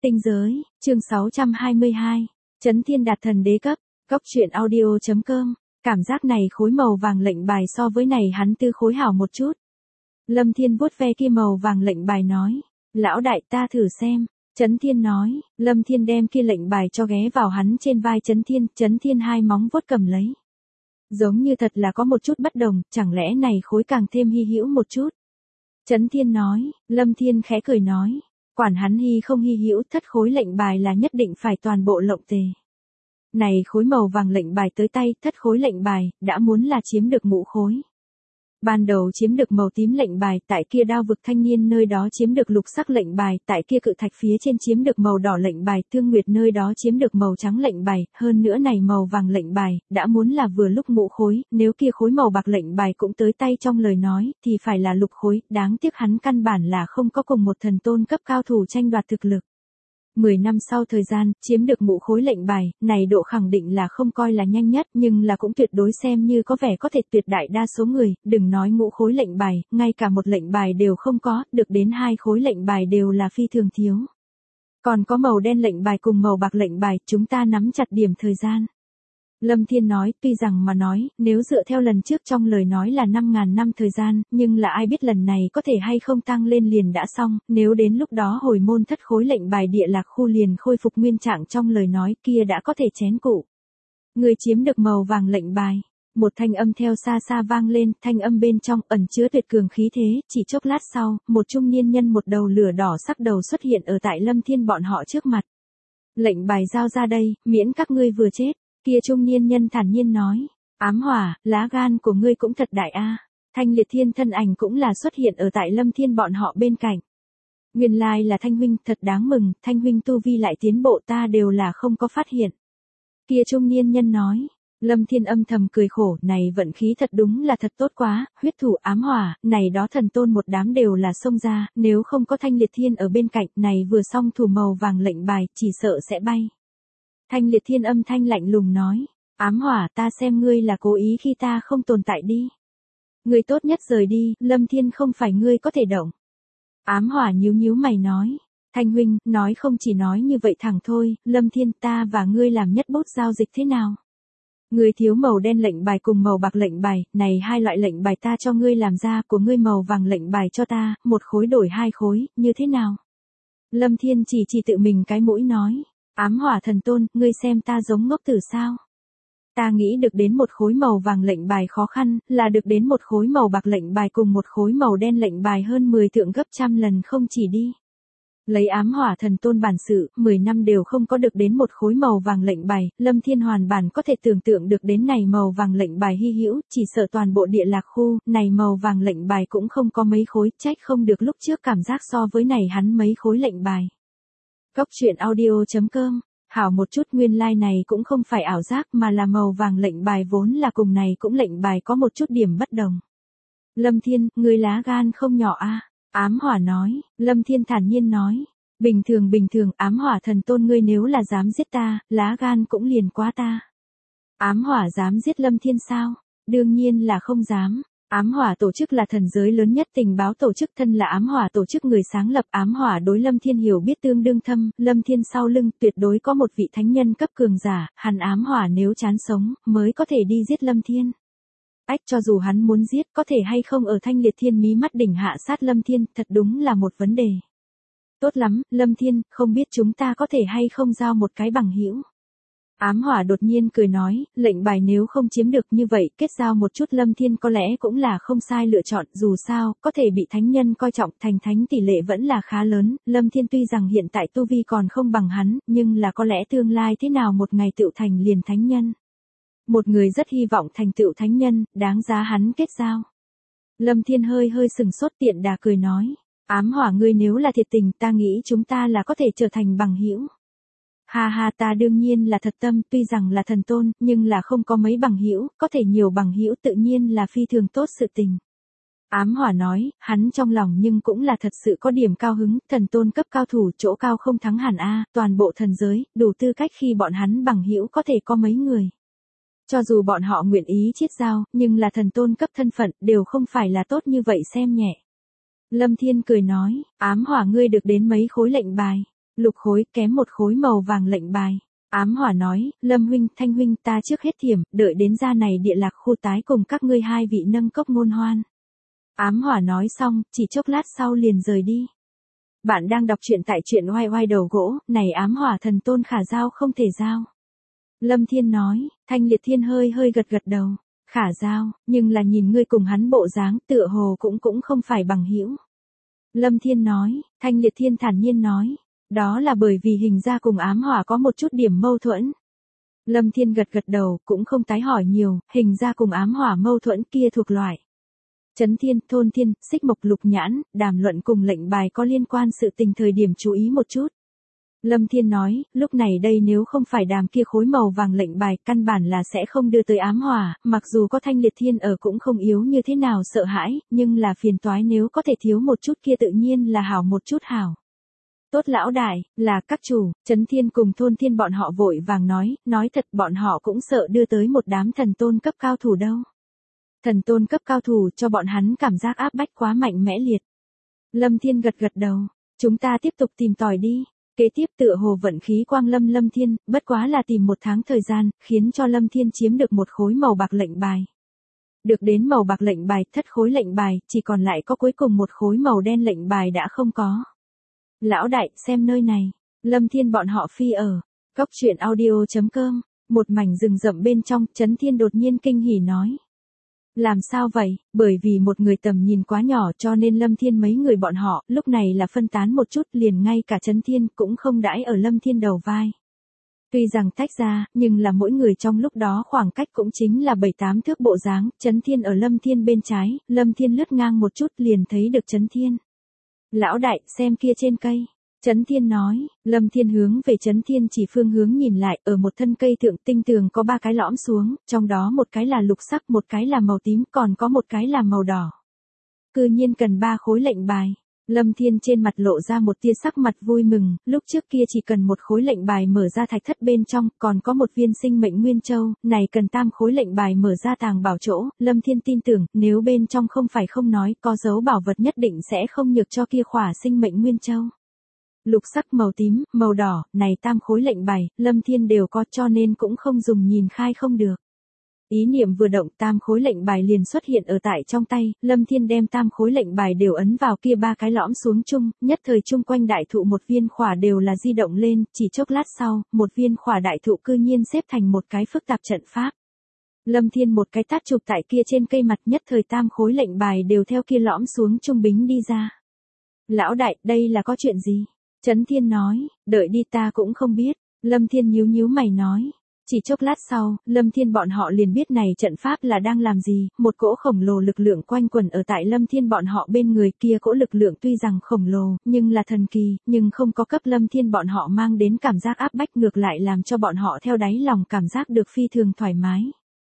Tinh giới, chương 622. Chấn thiên đạt thần đế cấp. Góc truyện audio.com. Cảm giác này khối màu vàng lệnh bài so với này hắn tư khối hảo một chút. Lâm Thiên vuốt ve kia màu vàng lệnh bài nói. Lão đại ta thử xem. Chấn thiên nói. Lâm Thiên đem kia lệnh bài cho ghé vào hắn trên vai Chấn thiên hai móng vuốt cầm lấy. Giống như thật là có một chút bất đồng, chẳng lẽ này khối càng thêm hy hữu một chút. Chấn thiên nói. Lâm Thiên khẽ cười nói. Quản hắn hy không hy hữu, thất khối lệnh bài là nhất định phải toàn bộ lộng tề. Này khối màu vàng lệnh bài tới tay, thất khối lệnh bài, đã muốn là chiếm được ngũ khối. Ban đầu chiếm được màu tím lệnh bài, tại kia đao vực thanh niên nơi đó chiếm được lục sắc lệnh bài, tại kia cự thạch phía trên chiếm được màu đỏ lệnh bài, Thương Nguyệt nơi đó chiếm được màu trắng lệnh bài, hơn nữa này màu vàng lệnh bài, đã muốn là vừa lúc ngũ khối, nếu kia khối màu bạc lệnh bài cũng tới tay trong lời nói, thì phải là lục khối, đáng tiếc hắn căn bản là không có cùng một thần tôn cấp cao thủ tranh đoạt thực lực. 10 năm sau thời gian, chiếm được ngũ khối lệnh bài, này độ khẳng định là không coi là nhanh nhất, nhưng là cũng tuyệt đối xem như có vẻ có thể tuyệt đại đa số người, đừng nói ngũ khối lệnh bài, ngay cả một lệnh bài đều không có, được đến 2 khối lệnh bài đều là phi thường thiếu. Còn có màu đen lệnh bài cùng màu bạc lệnh bài, chúng ta nắm chặt điểm thời gian. Lâm Thiên nói, tuy rằng mà nói, nếu dựa theo lần trước trong lời nói là 5.000 năm thời gian, nhưng là ai biết lần này có thể hay không tăng lên liền đã xong, nếu đến lúc đó hồi môn thất khối lệnh bài địa lạc khu liền khôi phục nguyên trạng trong lời nói kia đã có thể chén cụ. Người chiếm được màu vàng lệnh bài. Một thanh âm theo xa xa vang lên, thanh âm bên trong ẩn chứa tuyệt cường khí thế, chỉ chốc lát sau, một trung niên nhân một đầu lửa đỏ sắc đầu xuất hiện ở tại Lâm Thiên bọn họ trước mặt. Lệnh bài giao ra đây, miễn các ngươi vừa chết. Kia trung niên nhân thản nhiên nói, ám hỏa, lá gan của ngươi cũng thật đại a. Thanh Liệt Thiên thân ảnh cũng là xuất hiện ở tại Lâm Thiên bọn họ bên cạnh. Nguyên lai là Thanh huynh, thật đáng mừng, Thanh huynh tu vi lại tiến bộ ta đều là không có phát hiện. Kia trung niên nhân nói, Lâm Thiên âm thầm cười khổ, này vận khí thật đúng là thật tốt quá, huyết thủ ám hỏa, này đó thần tôn một đám đều là xông ra, nếu không có Thanh Liệt Thiên ở bên cạnh, này vừa xong thủ màu vàng lệnh bài, chỉ sợ sẽ bay. Thanh Liệt Thiên âm thanh lạnh lùng nói, ám hỏa ta xem ngươi là cố ý khi ta không tồn tại đi. Ngươi tốt nhất rời đi, Lâm Thiên không phải ngươi có thể động. Ám hỏa nhíu mày nói, Thanh huynh, nói không chỉ nói như vậy thẳng thôi, Lâm Thiên ta và ngươi làm nhất bút giao dịch thế nào? Ngươi thiếu màu đen lệnh bài cùng màu bạc lệnh bài, này 2 loại lệnh bài ta cho ngươi làm ra, của ngươi màu vàng lệnh bài cho ta, 1 khối đổi 2 khối, như thế nào? Lâm Thiên chỉ tự mình cái mũi nói. Ám hỏa thần tôn, ngươi xem ta giống ngốc tử sao? Ta nghĩ được đến 1 khối màu vàng lệnh bài khó khăn, là được đến 1 khối màu bạc lệnh bài cùng 1 khối màu đen lệnh bài hơn 10 thượng gấp trăm lần không chỉ đi. Lấy ám hỏa thần tôn bản sự, 10 năm đều không có được đến 1 khối màu vàng lệnh bài, Lâm Thiên hoàn bản có thể tưởng tượng được đến này màu vàng lệnh bài hy hữu, chỉ sợ toàn bộ địa lạc khu, này màu vàng lệnh bài cũng không có mấy khối, trách không được lúc trước cảm giác so với này hắn mấy khối lệnh bài. Góc truyện audio.com. Hảo một chút nguyên lai này cũng không phải ảo giác mà là màu vàng lệnh bài vốn là cùng này cũng lệnh bài có một chút điểm bất đồng. Lâm Thiên, ngươi lá gan không nhỏ a. Ám hỏa nói, Lâm Thiên thản nhiên nói, bình thường ám hỏa thần tôn ngươi nếu là dám giết ta, lá gan cũng liền quá ta. Ám hỏa dám giết Lâm Thiên sao? Đương nhiên là không dám. Ám hỏa tổ chức là thần giới lớn nhất tình báo tổ chức, thân là ám hỏa tổ chức người sáng lập, ám hỏa đối Lâm Thiên hiểu biết tương đương thâm, Lâm Thiên sau lưng tuyệt đối có một vị thánh nhân cấp cường giả, hắn ám hỏa nếu chán sống, mới có thể đi giết Lâm Thiên. Ách, cho dù hắn muốn giết, có thể hay không ở Thanh Liệt Thiên mí mắt đỉnh hạ sát Lâm Thiên, thật đúng là một vấn đề. Tốt lắm, Lâm Thiên, không biết chúng ta có thể hay không giao một cái bằng hữu. Ám hỏa đột nhiên cười nói, lệnh bài nếu không chiếm được như vậy, kết giao một chút Lâm Thiên có lẽ cũng là không sai lựa chọn, dù sao, có thể bị thánh nhân coi trọng, thành thánh tỷ lệ vẫn là khá lớn, Lâm Thiên tuy rằng hiện tại tu vi còn không bằng hắn, nhưng là có lẽ tương lai thế nào một ngày tựu thành liền thánh nhân. Một người rất hy vọng thành tựu thánh nhân, đáng giá hắn kết giao. Lâm Thiên hơi sừng sốt tiện đà cười nói, ám hỏa ngươi nếu là thiệt tình ta nghĩ chúng ta là có thể trở thành bằng hữu. Ha ta đương nhiên là thật tâm, tuy rằng là thần tôn, nhưng là không có mấy bằng hữu, có thể nhiều bằng hữu tự nhiên là phi thường tốt sự tình. Ám hỏa nói, hắn trong lòng nhưng cũng là thật sự có điểm cao hứng, thần tôn cấp cao thủ chỗ cao không thắng hẳn a, toàn bộ thần giới, đủ tư cách khi bọn hắn bằng hữu có thể có mấy người. Cho dù bọn họ nguyện ý chiết giao, nhưng là thần tôn cấp thân phận, đều không phải là tốt như vậy xem nhẹ. Lâm Thiên cười nói, ám hỏa ngươi được đến mấy khối lệnh bài. Lục khối kém một khối màu vàng lệnh bài. Ám Hỏa nói, Lâm huynh, Thanh huynh ta trước hết thiểm, đợi đến ra này địa lạc khu tái cùng các ngươi hai vị nâng cốc ngôn hoan. Ám Hỏa nói xong, chỉ chốc lát sau liền rời đi. Bạn đang đọc truyện tại truyện oai oai đầu gỗ, này Ám Hỏa thần tôn khả giao không thể giao. Lâm Thiên nói, Thanh Liệt Thiên hơi gật gật đầu. Khả giao, nhưng là nhìn ngươi cùng hắn bộ dáng tựa hồ cũng không phải bằng hữu. Lâm Thiên nói, Thanh Liệt Thiên thản nhiên nói. Đó là bởi vì hình ra cùng Ám Hỏa có một chút điểm mâu thuẫn. Lâm Thiên gật gật đầu, cũng không tái hỏi nhiều, hình ra cùng Ám Hỏa mâu thuẫn kia thuộc loại. Chấn Thiên, Thôn Thiên, Xích Mộc Lục Nhãn, đàm luận cùng lệnh bài có liên quan sự tình thời điểm chú ý một chút. Lâm Thiên nói, lúc này đây nếu không phải đàm kia khối màu vàng lệnh bài, căn bản là sẽ không đưa tới Ám Hỏa, mặc dù có Thanh Liệt Thiên ở cũng không yếu như thế nào sợ hãi, nhưng là phiền toái nếu có thể thiếu một chút kia tự nhiên là hảo một chút hảo. Tốt lão đại, là các chủ, Chấn Thiên cùng Thôn Thiên bọn họ vội vàng nói thật bọn họ cũng sợ đưa tới một đám thần tôn cấp cao thủ đâu. Thần tôn cấp cao thủ cho bọn hắn cảm giác áp bách quá mạnh mẽ liệt. Lâm Thiên gật gật đầu, chúng ta tiếp tục tìm tòi đi. Kế tiếp tựa hồ vận khí quang Lâm Thiên, bất quá là tìm một tháng thời gian, khiến cho Lâm Thiên chiếm được một khối màu bạc lệnh bài. Được đến màu bạc lệnh bài, thất khối lệnh bài, chỉ còn lại có cuối cùng một khối màu đen lệnh bài đã không có. Lão đại, xem nơi này. Lâm Thiên bọn họ phi ở. Cốc truyện audio.com. Một mảnh rừng rậm bên trong, Chấn Thiên đột nhiên kinh hỉ nói. Làm sao vậy? Bởi vì một người tầm nhìn quá nhỏ cho nên Lâm Thiên mấy người bọn họ, lúc này là phân tán một chút liền ngay cả Chấn Thiên cũng không đãi ở Lâm Thiên đầu vai. Tuy rằng tách ra, nhưng là mỗi người trong lúc đó khoảng cách cũng chính là 7-8 thước bộ dáng, Chấn Thiên ở Lâm Thiên bên trái, Lâm Thiên lướt ngang một chút liền thấy được Chấn Thiên. Lão đại, xem kia trên cây. Chấn Thiên nói, Lâm Thiên hướng về Chấn Thiên chỉ phương hướng nhìn lại, ở một thân cây thượng tinh tường có 3 cái lõm xuống, trong đó một cái là lục sắc, một cái là màu tím, còn có một cái là màu đỏ. Cư nhiên cần 3 khối lệnh bài. Lâm Thiên trên mặt lộ ra một tia sắc mặt vui mừng, lúc trước kia chỉ cần một khối lệnh bài mở ra thạch thất bên trong, còn có một viên sinh mệnh nguyên châu, này cần 3 khối lệnh bài mở ra tàng bảo chỗ, Lâm Thiên tin tưởng, nếu bên trong không phải không nói, có dấu bảo vật nhất định sẽ không nhược cho kia khỏa sinh mệnh nguyên châu. Lục sắc, màu tím, màu đỏ, này 3 khối lệnh bài, Lâm Thiên đều có cho nên cũng không dùng nhìn khai không được. Ý niệm vừa động 3 khối lệnh bài liền xuất hiện ở tại trong tay, Lâm Thiên đem 3 khối lệnh bài đều ấn vào kia 3 cái lõm xuống chung, nhất thời chung quanh đại thụ một viên khỏa đều là di động lên, chỉ chốc lát sau, một viên khỏa đại thụ cư nhiên xếp thành một cái phức tạp trận pháp. Lâm Thiên một cái tát chụp tại kia trên cây mặt nhất thời 3 khối lệnh bài đều theo kia lõm xuống chung bính đi ra. Lão đại, đây là có chuyện gì? Chấn Thiên nói, đợi đi ta cũng không biết. Lâm Thiên nhíu mày nói. Chỉ chốc lát sau, Lâm Thiên bọn họ liền biết này trận pháp là đang làm gì, một cỗ khổng lồ lực lượng quanh quẩn ở tại Lâm Thiên bọn họ bên người kia cỗ lực lượng tuy rằng khổng lồ, nhưng là thần kỳ, nhưng không có cấp Lâm Thiên bọn họ mang đến cảm giác áp bách ngược lại làm cho bọn họ theo đáy lòng cảm giác được phi thường thoải mái.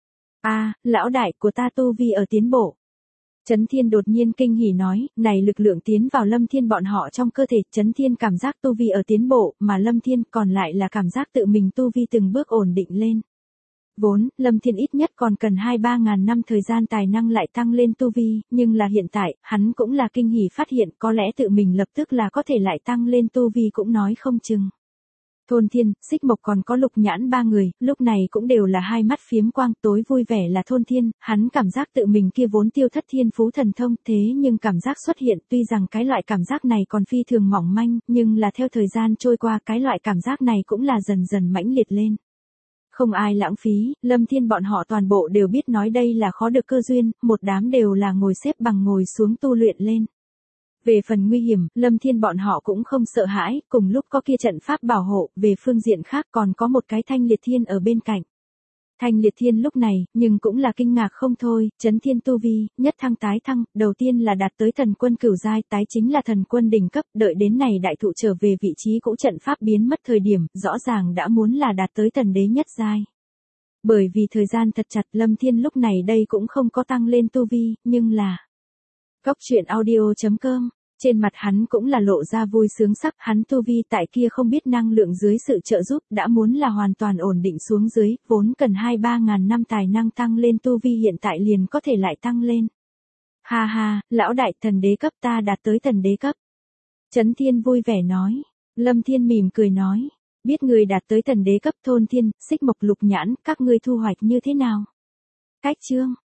Lão đại của ta tu vi ở tiến bộ. Chấn Thiên đột nhiên kinh hỉ nói, này lực lượng tiến vào Lâm Thiên bọn họ trong cơ thể, Chấn Thiên cảm giác tu vi ở tiến bộ, mà Lâm Thiên còn lại là cảm giác tự mình tu vi từng bước ổn định lên. Vốn, Lâm Thiên ít nhất còn cần 2-3 ngàn năm thời gian tài năng lại tăng lên tu vi, nhưng là hiện tại, hắn cũng là kinh hỉ phát hiện có lẽ tự mình lập tức là có thể lại tăng lên tu vi cũng nói không chừng. Thôn Thiên, Xích Mộc còn có Lục Nhãn 3 người, lúc này cũng đều là hai mắt phiếm quang, tối vui vẻ là Thôn Thiên, hắn cảm giác tự mình kia vốn tiêu thất thiên phú thần thông, thế nhưng cảm giác xuất hiện, tuy rằng cái loại cảm giác này còn phi thường mỏng manh, nhưng là theo thời gian trôi qua cái loại cảm giác này cũng là dần dần mãnh liệt lên. Không ai lãng phí, Lâm Thiên bọn họ toàn bộ đều biết nói đây là khó được cơ duyên, một đám đều là ngồi xếp bằng ngồi xuống tu luyện lên. Về phần nguy hiểm, Lâm Thiên bọn họ cũng không sợ hãi, cùng lúc có kia trận pháp bảo hộ, về phương diện khác còn có một cái Thanh Liệt Thiên ở bên cạnh. Thanh Liệt Thiên lúc này, nhưng cũng là kinh ngạc không thôi, Chấn Thiên tu vi, nhất thăng tái thăng, đầu tiên là đạt tới thần quân cửu giai, tái chính là thần quân đỉnh cấp, đợi đến này đại thụ trở về vị trí cũ trận pháp biến mất thời điểm, rõ ràng đã muốn là đạt tới thần đế nhất giai. Bởi vì thời gian thật chặt, Lâm Thiên lúc này đây cũng không có tăng lên tu vi, nhưng là Cốc truyện audio.com, trên mặt hắn cũng là lộ ra vui sướng sắc, hắn tu vi tại kia không biết năng lượng dưới sự trợ giúp đã muốn là hoàn toàn ổn định xuống dưới, vốn cần 2-3 ngàn năm tài năng tăng lên tu vi hiện tại liền có thể lại tăng lên. Ha ha, lão đại thần đế cấp ta đạt tới thần đế cấp. Chấn Thiên vui vẻ nói, Lâm Thiên mỉm cười nói. Biết người đạt tới thần đế cấp Thôn Thiên, Xích Mộc Lục Nhãn, các ngươi thu hoạch như thế nào? Cách chương.